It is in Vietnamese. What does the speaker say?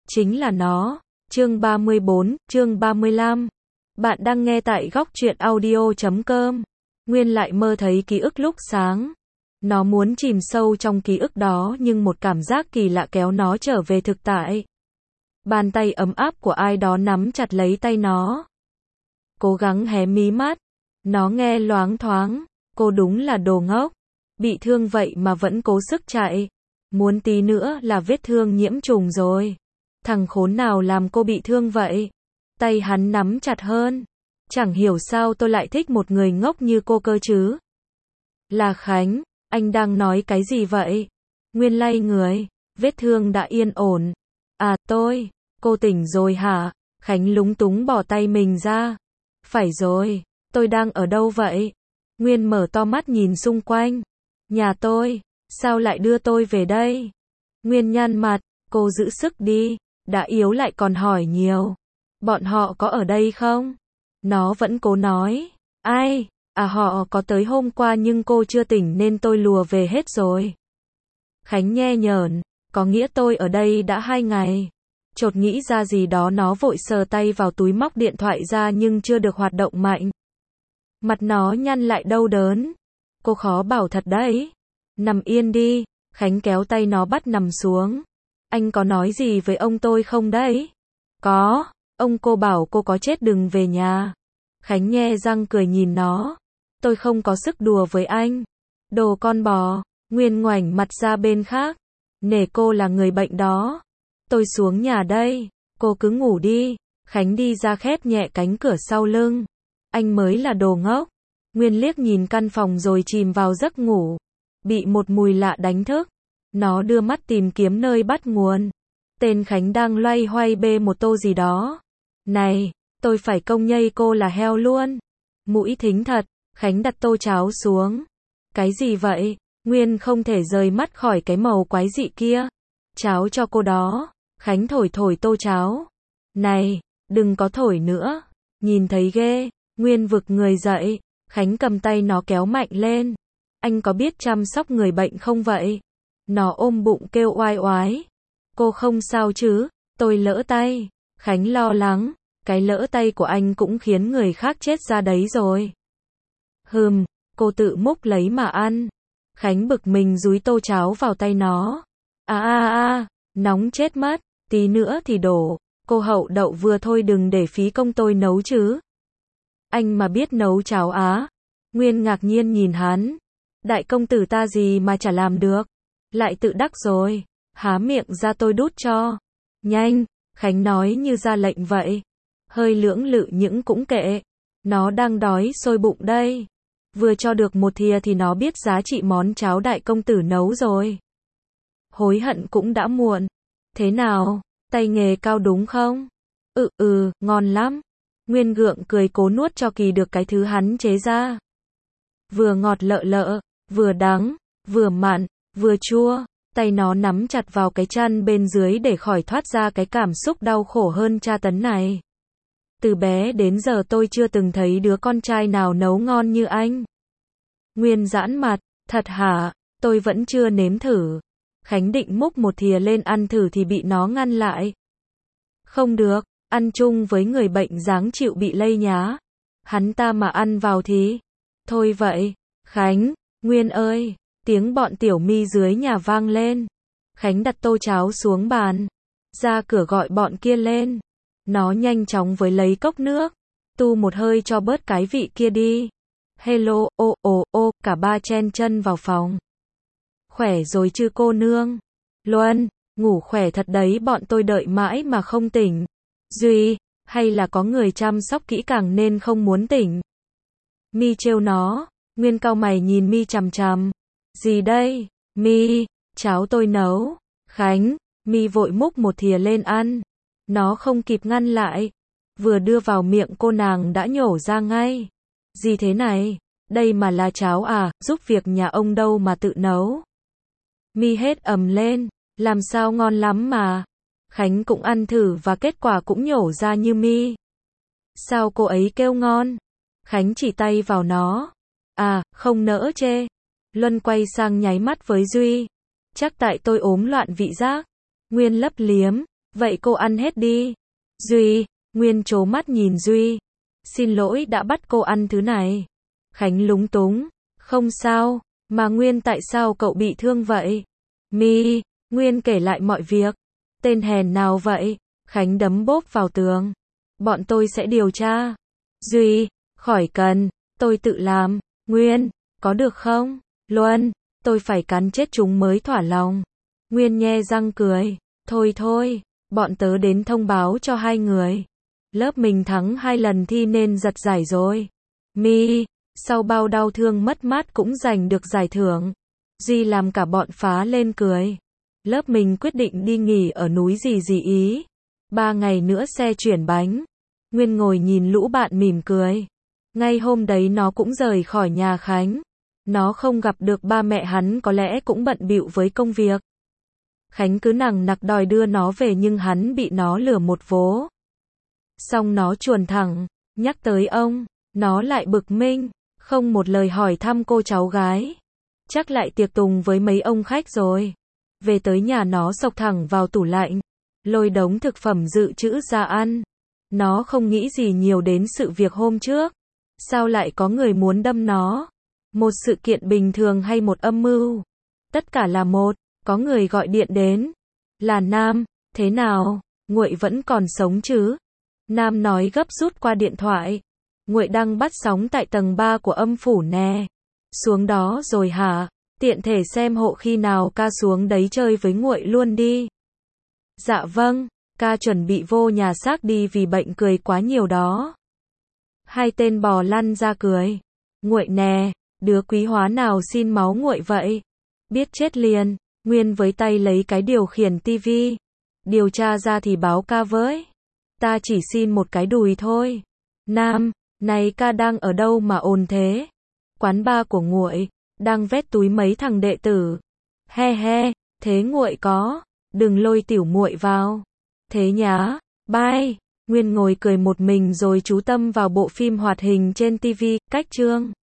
chính là nó. Chương 34, chương 35. Bạn đang nghe tại góc truyện audio.com. Nguyên lại mơ thấy ký ức lúc sáng. Nó muốn chìm sâu trong ký ức đó nhưng một cảm giác kỳ lạ kéo nó trở về thực tại. Bàn tay ấm áp của ai đó nắm chặt lấy tay nó. Cố gắng hé mí mắt. Nó nghe loáng thoáng. Cô đúng là đồ ngốc. Bị thương vậy mà vẫn cố sức chạy. Muốn tí nữa là vết thương nhiễm trùng rồi. Thằng khốn nào làm cô bị thương vậy? Tay hắn nắm chặt hơn. Chẳng hiểu sao tôi lại thích một người ngốc như cô cơ chứ. Là Khánh, anh đang nói cái gì vậy? Nguyên lay người, vết thương đã yên ổn. À cô tỉnh rồi hả? Khánh lúng túng bỏ tay mình ra. Phải rồi, tôi đang ở đâu vậy? Nguyên mở to mắt nhìn xung quanh. Nhà tôi, sao lại đưa tôi về đây? Nguyên nhăn mặt, cô giữ sức đi, đã yếu lại còn hỏi nhiều. Bọn họ có ở đây không? Nó vẫn cố nói. Ai? À họ có tới hôm qua nhưng cô chưa tỉnh nên tôi lùa về hết rồi. Khánh nhe nhởn, có nghĩa tôi ở đây đã 2 ngày. Chột nghĩ ra gì đó nó vội sờ tay vào túi móc điện thoại ra nhưng chưa được hoạt động mạnh. Mặt nó nhăn lại đau đớn. Cô khó bảo thật đấy. Nằm yên đi. Khánh kéo tay nó bắt nằm xuống. Anh có nói gì với ông tôi không đấy? Có, ông cô bảo cô có chết đừng về nhà. Khánh nhe răng cười nhìn nó. Tôi không có sức đùa với anh. Đồ con bò. Nguyên ngoảnh mặt ra bên khác. Nể cô là người bệnh đó. Tôi xuống nhà đây. Cô cứ ngủ đi. Khánh đi ra khép nhẹ cánh cửa sau lưng. Anh mới là đồ ngốc. Nguyên liếc nhìn căn phòng rồi chìm vào giấc ngủ. Bị một mùi lạ đánh thức. Nó đưa mắt tìm kiếm nơi bắt nguồn. Tên Khánh đang loay hoay bê một tô gì đó. Này, tôi phải công nhây cô là heo luôn. Mũi thính thật. Khánh đặt tô cháo xuống. Cái gì vậy? Nguyên không thể rời mắt khỏi cái màu quái dị kia. Cháo cho cô đó. Khánh thổi thổi tô cháo. Này, đừng có thổi nữa. Nhìn thấy ghê. Nguyên vực người dậy. Khánh cầm tay nó kéo mạnh lên. Anh có biết chăm sóc người bệnh không vậy? Nó ôm bụng kêu oai oái. Cô không sao chứ? Tôi lỡ tay. Khánh lo lắng. Cái lỡ tay của anh cũng khiến người khác chết ra đấy rồi. Cô tự múc lấy mà ăn. Khánh bực mình dúi tô cháo vào tay nó. Nóng chết mất. Tí nữa thì đổ. Cô hậu đậu vừa thôi đừng để phí công tôi nấu chứ. Anh mà biết nấu cháo á? Nguyên ngạc nhiên nhìn hắn. Đại công tử ta gì mà chả làm được. Lại tự đắc rồi. Há miệng ra tôi đút cho. Nhanh, Khánh nói như ra lệnh vậy. Hơi lưỡng lự những cũng kệ. Nó đang đói sôi bụng đây. Vừa cho được một thìa thì nó biết giá trị món cháo đại công tử nấu rồi. Hối hận cũng đã muộn. Thế nào, tay nghề cao đúng không? Ngon lắm. Nguyên gượng cười cố nuốt cho kỳ được cái thứ hắn chế ra. Vừa ngọt lợ lợ, vừa đắng, vừa mặn, vừa chua. Tay nó nắm chặt vào cái chăn bên dưới để khỏi thoát ra cái cảm xúc đau khổ hơn tra tấn này. Từ bé đến giờ tôi chưa từng thấy đứa con trai nào nấu ngon như anh. Nguyên giãn mặt, thật hả? Tôi vẫn chưa nếm thử. Khánh định múc một thìa lên ăn thử thì bị nó ngăn lại. Không được, ăn chung với người bệnh dáng chịu bị lây nhá. Hắn ta mà ăn vào thì... Thôi vậy, Khánh, Nguyên ơi, tiếng bọn Tiểu My dưới nhà vang lên. Khánh đặt tô cháo xuống bàn. Ra cửa gọi bọn kia lên. Nó nhanh chóng với lấy cốc nước. Tu một hơi cho bớt cái vị kia đi. Hello, cả ba chen chân vào phòng. Khỏe rồi chứ cô nương? Luân, ngủ khỏe thật đấy bọn tôi đợi mãi mà không tỉnh. Duy, hay là có người chăm sóc kỹ càng nên không muốn tỉnh? My trêu nó. Nguyên cau mày nhìn My chằm chằm. Gì đây? My, cháo tôi nấu. Khánh, My vội múc một thìa lên ăn. Nó không kịp ngăn lại. Vừa đưa vào miệng cô nàng đã nhổ ra ngay. Gì thế này? Đây mà là cháo à? Giúp việc nhà ông đâu mà tự nấu. My hết ầm lên. Làm sao ngon lắm mà. Khánh cũng ăn thử và kết quả cũng nhổ ra như My. Sao cô ấy kêu ngon? Khánh chỉ tay vào nó. À, không nỡ chê. Luân quay sang nháy mắt với Duy. Chắc tại tôi ốm loạn vị giác. Nguyên lấp liếm. Vậy cô ăn hết đi. Duy, Nguyên trố mắt nhìn Duy. Xin lỗi đã bắt cô ăn thứ này. Khánh lúng túng. Không sao, mà Nguyên tại sao cậu bị thương vậy? Nguyên kể lại mọi việc. Tên hèn nào vậy? Khánh đấm bốp vào tường. Bọn tôi sẽ điều tra. Duy, khỏi cần, tôi tự làm. Nguyên, có được không? Luân, tôi phải cắn chết chúng mới thỏa lòng. Nguyên nhe răng cười. Thôi, bọn tớ đến thông báo cho hai người. Lớp mình thắng 2 lần thi nên giật giải rồi. Sau bao đau thương mất mát cũng giành được giải thưởng. Duy làm cả bọn phá lên cười. Lớp mình quyết định đi nghỉ ở núi gì ý. 3 ngày nữa xe chuyển bánh. Nguyên ngồi nhìn lũ bạn mỉm cười. Ngay hôm đấy nó cũng rời khỏi nhà Khánh. Nó không gặp được ba mẹ hắn, có lẽ cũng bận bịu với công việc. Khánh cứ nằng nặc đòi đưa nó về nhưng hắn bị nó lừa một vố. Xong nó chuồn thẳng, nhắc tới ông, nó lại bực minh, không một lời hỏi thăm cô cháu gái. Chắc lại tiệc tùng với mấy ông khách rồi. Về tới nhà nó xộc thẳng vào tủ lạnh, lôi đống thực phẩm dự trữ ra ăn. Nó không nghĩ gì nhiều đến sự việc hôm trước. Sao lại có người muốn đâm nó? Một sự kiện bình thường hay một âm mưu? Tất cả là một. Có người gọi điện đến. Là Nam. Thế nào? Nguội vẫn còn sống chứ? Nam nói gấp rút qua điện thoại. Nguội đang bắt sóng tại tầng 3 của âm phủ nè. Xuống đó rồi hả? Tiện thể xem hộ khi nào ca xuống đấy chơi với Nguội luôn đi. Dạ vâng, ca chuẩn bị vô nhà xác đi vì bệnh cười quá nhiều đó. Hai tên bò lăn ra cười. Nguội nè, đứa quý hóa nào xin máu Nguội vậy? Biết chết liền. Nguyên với tay lấy cái điều khiển tivi. Điều tra ra thì báo ca với. Ta chỉ xin một cái đùi thôi. Nam, này ca đang ở đâu mà ồn thế? Quán bar của Nguội, đang vét túi mấy thằng đệ tử. He, thế Nguội có, đừng lôi tiểu muội vào. Thế nhá, bye. Nguyên ngồi cười một mình rồi chú tâm vào bộ phim hoạt hình trên tivi, cách chương.